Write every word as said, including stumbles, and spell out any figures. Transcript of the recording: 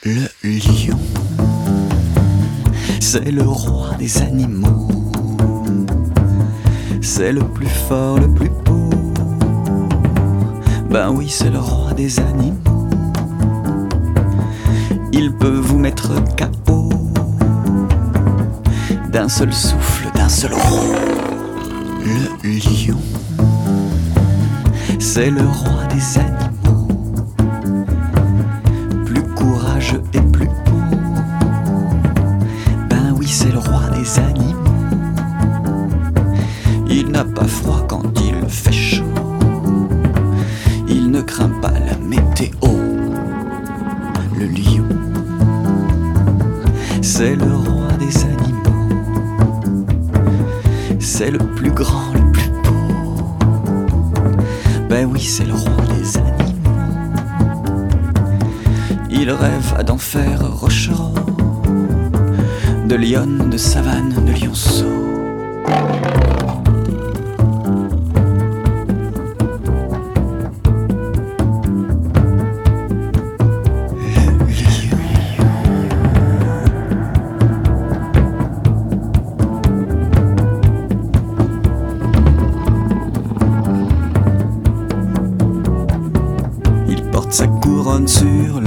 Le lion, c'est le roi des animaux. C'est le plus fort, le plus beau. Ben oui, c'est le roi des animaux. Il peut vous mettre K O d'un seul souffle, d'un seul rond. Le lion, c'est le roi des animaux. Plus courageux et plus beau. Ben oui, c'est le roi des animaux. Il n'a pas froid quand il fait chaud. Il ne craint pas la météo. Le lion, c'est le roi des animaux. C'est le plus grand, le plus beau. Ben oui, c'est le roi des animaux. Il rêve d'enfer rochereau, de lionne, de savane, de lionceau. Sa couronne sur